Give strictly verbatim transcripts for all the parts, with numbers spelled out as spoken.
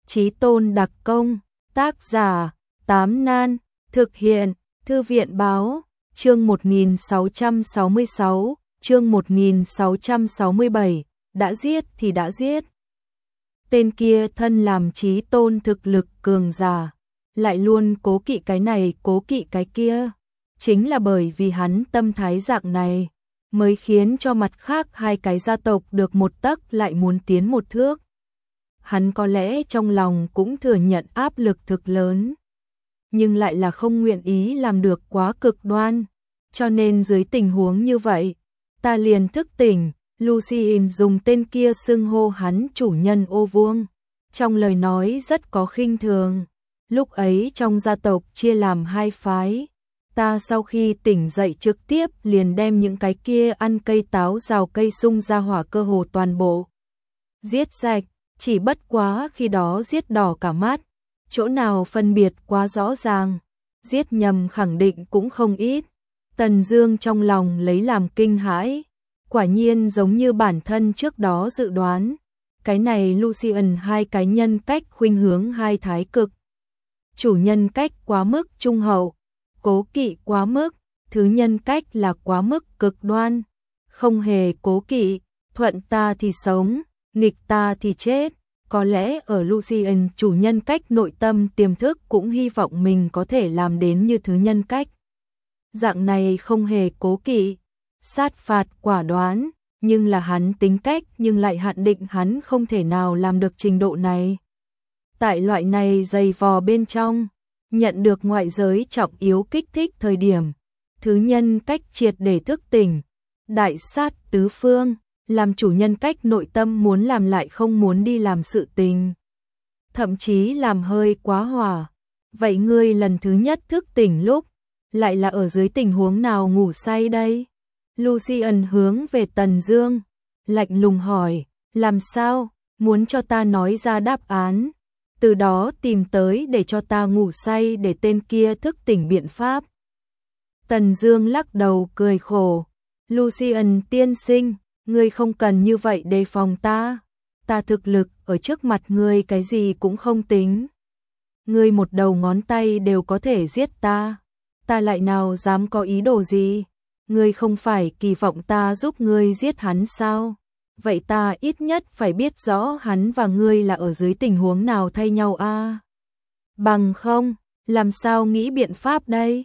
Chí Tôn đặc công, tác giả, Tám Nan, thực hiện, Thư viện báo, chương một nghìn sáu trăm sáu mươi sáu, chương một nghìn sáu trăm sáu mươi bảy, đã giết thì đã giết. Tên kia thân làm Chí Tôn thực lực cường giả, lại luôn cố kỵ cái này cố kỵ cái kia. Chính là bởi vì hắn tâm thái dạng này, mới khiến cho mặt khác hai cái gia tộc được một tấc lại muốn tiến một thước. Hắn có lẽ trong lòng cũng thừa nhận áp lực thực lớn, nhưng lại là không nguyện ý làm được quá cực đoan. Cho nên dưới tình huống như vậy, ta liền thức tỉnh. Lucien dùng tên kia xưng hô hắn chủ nhân ô vuông, trong lời nói rất có khinh thường. Lúc ấy trong gia tộc chia làm hai phái, ta sau khi tỉnh dậy trực tiếp liền đem những cái kia ăn cây táo rào cây sung ra hỏa cơ hồ toàn bộ giết sạch, chỉ bất quá khi đó giết đỏ cả mắt, chỗ nào phân biệt quá rõ ràng, giết nhầm khẳng định cũng không ít. Tần Dương trong lòng lấy làm kinh hãi, quả nhiên giống như bản thân trước đó dự đoán, cái này Lucien hai cái nhân cách khuynh hướng hai thái cực. Chủ nhân cách quá mức trung hậu, cố kỵ quá mức, thứ nhân cách là quá mức cực đoan, không hề cố kỵ, thuận ta thì sống, nghịch ta thì chết. Có lẽ ở Lucien chủ nhân cách nội tâm tiềm thức cũng hy vọng mình có thể làm đến như thứ nhân cách. Dạng này không hề cố kỵ, sát phạt quả đoán, nhưng là hắn tính cách nhưng lại hạn định hắn không thể nào làm được trình độ này. Tại loại này dày vò bên trong, nhận được ngoại giới trọng yếu kích thích thời điểm, thứ nhân cách triệt để thức tỉnh, đại sát tứ phương, làm chủ nhân cách nội tâm muốn làm lại không muốn đi làm sự tình. Thậm chí làm hơi quá hỏa. Vậy ngươi lần thứ nhất thức tỉnh lúc, lại là ở dưới tình huống nào ngủ say đây? Lucien hướng về Tần Dương, lạnh lùng hỏi, làm sao, muốn cho ta nói ra đáp án, từ đó tìm tới để cho ta ngủ say để tên kia thức tỉnh biện pháp. Tần Dương lắc đầu cười khổ, Lucien tiên sinh, ngươi không cần như vậy đề phòng ta, ta thực lực ở trước mặt ngươi cái gì cũng không tính. Ngươi một đầu ngón tay đều có thể giết ta, ta lại nào dám có ý đồ gì? Ngươi không phải kỳ vọng ta giúp ngươi giết hắn sao? Vậy ta ít nhất phải biết rõ hắn và ngươi là ở dưới tình huống nào thay nhau a. À? Bằng không, làm sao nghĩ biện pháp đây?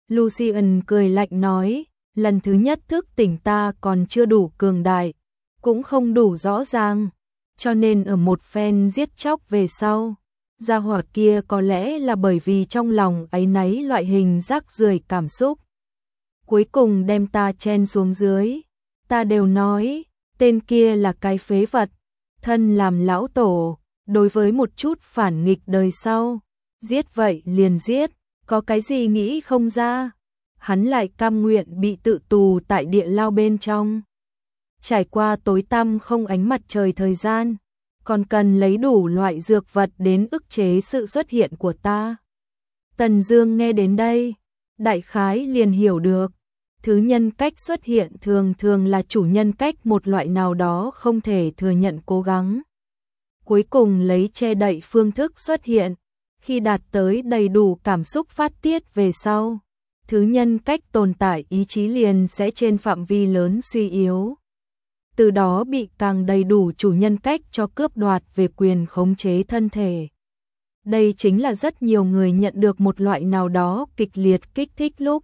Lucien cười lạnh nói, lần thứ nhất thức tỉnh ta còn chưa đủ cường đại, cũng không đủ rõ ràng, cho nên ở một phen giết chóc về sau, gia hỏa kia có lẽ là bởi vì trong lòng áy náy loại hình rác rưởi cảm xúc, cuối cùng đem ta chen xuống dưới. Ta đều nói, tên kia là cái phế vật, thân làm lão tổ, đối với một chút phản nghịch đời sau, giết vậy liền giết, có cái gì nghĩ không ra. Hắn lại cam nguyện bị tự tù tại địa lao bên trong, trải qua tối tăm không ánh mặt trời thời gian, còn cần lấy đủ loại dược vật đến ức chế sự xuất hiện của ta. Tần Dương nghe đến đây, đại khái liền hiểu được, thứ nhân cách xuất hiện thường thường là chủ nhân cách một loại nào đó không thể thừa nhận cố gắng, cuối cùng lấy che đậy phương thức xuất hiện, khi đạt tới đầy đủ cảm xúc phát tiết về sau, thứ nhân cách tồn tại ý chí liền sẽ trên phạm vi lớn suy yếu, từ đó bị càng đầy đủ chủ nhân cách cho cướp đoạt về quyền khống chế thân thể. Đây chính là rất nhiều người nhận được một loại nào đó kịch liệt kích thích lúc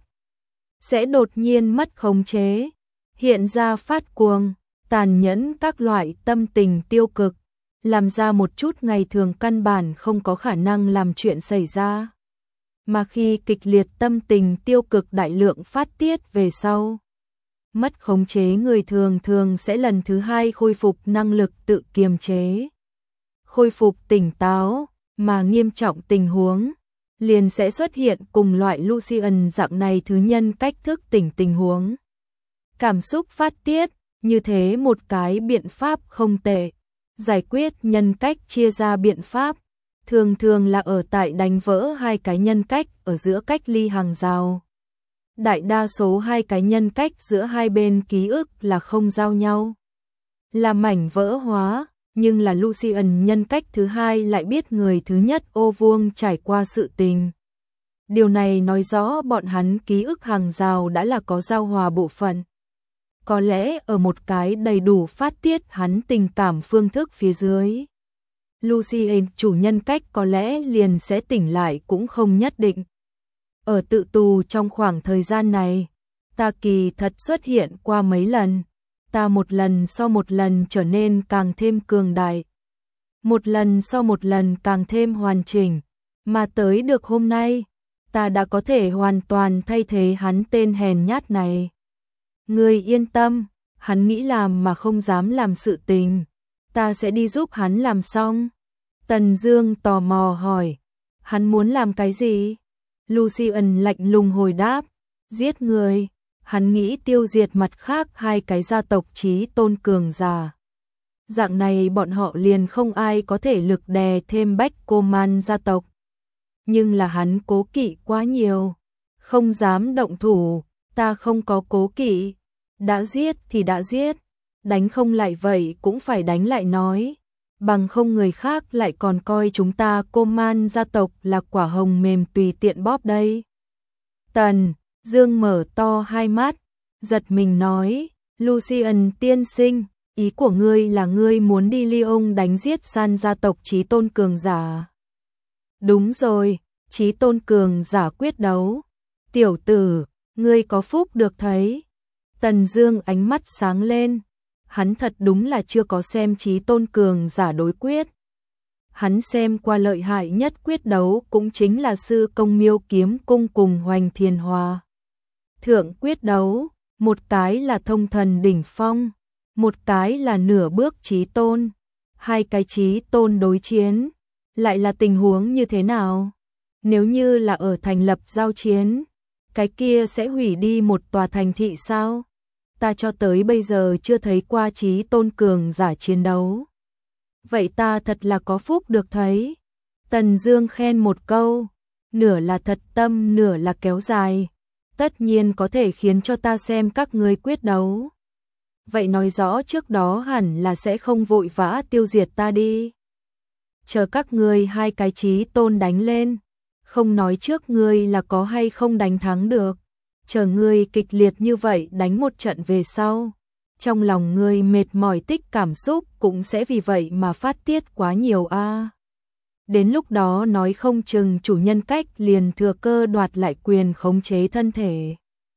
sẽ đột nhiên mất khống chế, hiện ra phát cuồng, tàn nhẫn các loại tâm tình tiêu cực, làm ra một chút ngày thường căn bản không có khả năng làm chuyện xảy ra. Mà khi kịch liệt tâm tình tiêu cực đại lượng phát tiết về sau, mất khống chế người thường thường sẽ lần thứ hai khôi phục năng lực tự kiềm chế, khôi phục tỉnh táo, mà nghiêm trọng tình huống liền sẽ xuất hiện cùng loại Lucien dạng này thứ nhân cách thức tỉnh tình huống. Cảm xúc phát tiết, như thế một cái biện pháp không tệ. Giải quyết nhân cách chia ra biện pháp, thường thường là ở tại đánh vỡ hai cái nhân cách ở giữa cách ly hàng rào. Đại đa số hai cái nhân cách giữa hai bên ký ức là không giao nhau, là mảnh vỡ hóa, Nhưng là Lucian nhân cách thứ hai lại biết người thứ nhất ô vuông trải qua sự tình. Điều này nói rõ bọn hắn ký ức hàng rào đã là có giao hòa bộ phận. Có lẽ ở một cái đầy đủ phát tiết hắn tình cảm phương thức phía dưới, Lucian chủ nhân cách có lẽ liền sẽ tỉnh lại cũng không nhất định. Ở tự tù trong khoảng thời gian này, ta kỳ thật xuất hiện qua mấy lần, ta một lần sau một lần trở nên càng thêm cường đại, một lần sau một lần càng thêm hoàn chỉnh, mà tới được hôm nay, ta đã có thể hoàn toàn thay thế hắn tên hèn nhát này. Ngươi yên tâm, hắn nghĩ làm mà không dám làm sự tình, ta sẽ đi giúp hắn làm xong. Tần Dương tò mò hỏi, hắn muốn làm cái gì? Lucian lạnh lùng hồi đáp, giết người. Hắn nghĩ tiêu diệt mặt khác hai cái gia tộc chí tôn cường giả. Dạng này bọn họ liền không ai có thể lực đè thêm Bách Cô Man gia tộc. Nhưng là hắn cố kỵ quá nhiều, không dám động thủ, ta không có cố kỵ, đã giết thì đã giết, đánh không lại vậy cũng phải đánh lại nói, bằng không người khác lại còn coi chúng ta Cô Man gia tộc là quả hồng mềm tùy tiện bóp đây. Tần Dương mở to hai mắt, giật mình nói, Lucian tiên sinh, ý của ngươi là ngươi muốn đi Lyon đánh giết san gia tộc chí tôn cường giả. Đúng rồi, chí tôn cường giả quyết đấu. Tiểu tử, ngươi có phúc được thấy. Tần Dương ánh mắt sáng lên, hắn thật đúng là chưa có xem chí tôn cường giả đối quyết. Hắn xem qua lợi hại nhất quyết đấu cũng chính là sư công Miêu Kiếm Cung cùng Hoành Thiền Hòa. Thượng quyết đấu, một cái là thông thần đỉnh phong, một cái là nửa bước chí tôn, hai cái chí tôn đối chiến, lại là tình huống như thế nào? Nếu như là ở thành lập giao chiến, cái kia sẽ hủy đi một tòa thành thị sao? Ta cho tới bây giờ chưa thấy qua chí tôn cường giả chiến đấu. Vậy ta thật là có phúc được thấy. Tần Dương khen một câu, nửa là thật tâm nửa là kéo dài, tất nhiên có thể khiến cho ta xem các ngươi quyết đấu. Vậy nói rõ trước đó hẳn là sẽ không vội vã tiêu diệt ta đi. Chờ các ngươi hai cái chí tôn đánh lên, không nói trước ngươi là có hay không đánh thắng được, chờ ngươi kịch liệt như vậy đánh một trận về sau, trong lòng ngươi mệt mỏi tích cảm xúc cũng sẽ vì vậy mà phát tiết quá nhiều a. À. Đến lúc đó nói không chừng chủ nhân cách liền thừa cơ đoạt lại quyền khống chế thân thể.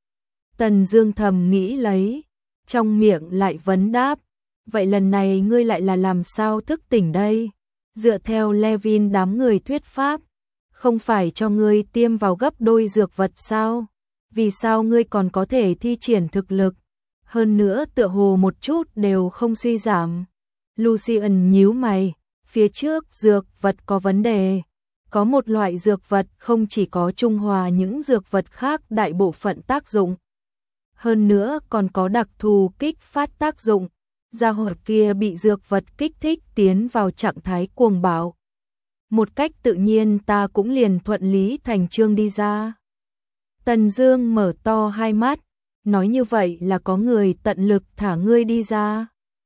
Tần Dương thầm nghĩ lấy, trong miệng lại vấn đáp, vậy lần này ngươi lại là làm sao thức tỉnh đây? Dựa theo Levin đám người thuyết pháp, không phải cho ngươi tiêm vào gấp đôi dược vật sao? Vì sao ngươi còn có thể thi triển thực lực? Hơn nữa tựa hồ một chút đều không suy giảm. Lucian nhíu mày, phía trước dược vật có vấn đề. Có một loại dược vật không chỉ có trung hòa những dược vật khác đại bộ phận tác dụng. Hơn nữa còn có đặc thù kích phát tác dụng. Gia hỏa kia bị dược vật kích thích tiến vào trạng thái cuồng bạo. Một cách tự nhiên ta cũng liền thuận lý thành chương đi ra. Tần Dương mở to hai mắt, nói như vậy là có người tận lực thả ngươi đi ra.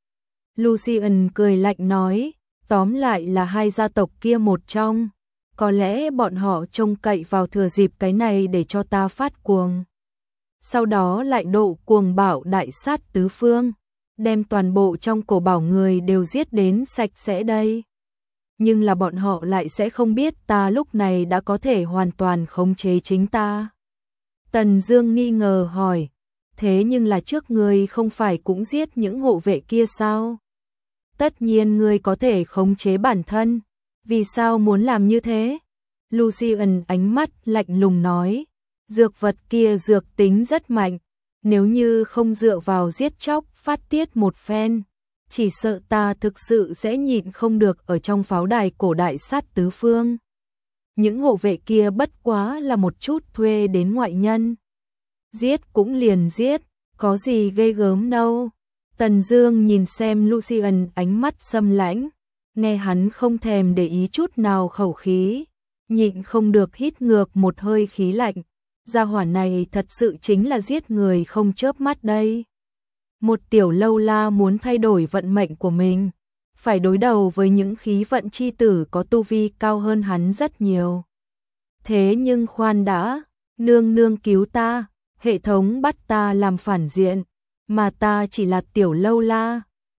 Lucian cười lạnh nói, tóm lại là hai gia tộc kia một trong, có lẽ bọn họ trông cậy vào thừa dịp cái này để cho ta phát cuồng. Sau đó lại độ cuồng bạo đại sát tứ phương, đem toàn bộ trong cổ bảo người đều giết đến sạch sẽ đây. Nhưng là bọn họ lại sẽ không biết ta lúc này đã có thể hoàn toàn khống chế chính ta. Tần Dương nghi ngờ hỏi, thế nhưng là trước ngươi không phải cũng giết những hộ vệ kia sao? Tất nhiên ngươi có thể khống chế bản thân, vì sao muốn làm như thế? Lucian ánh mắt lạnh lùng nói, dược vật kia dược tính rất mạnh, nếu như không dựa vào giết chóc phát tiết một phen, chỉ sợ ta thực sự sẽ nhịn không được ở trong pháo đài cổ đại sát tứ phương. Những hộ vệ kia bất quá là một chút thuê đến ngoại nhân. Giết cũng liền giết, có gì ghê gớm đâu. Tần Dương nhìn xem Lucian ánh mắt xâm lãnh, nghe hắn không thèm để ý chút nào khẩu khí, nhịn không được hít ngược một hơi khí lạnh. Gia hỏa này thật sự chính là giết người không chớp mắt đây. Một tiểu lâu la muốn thay đổi vận mệnh của mình, phải đối đầu với những khí vận chi tử có tu vi cao hơn hắn rất nhiều. Thế nhưng khoan đã, nương nương cứu ta, hệ thống bắt ta làm phản diện, mà ta chỉ là tiểu lâu la,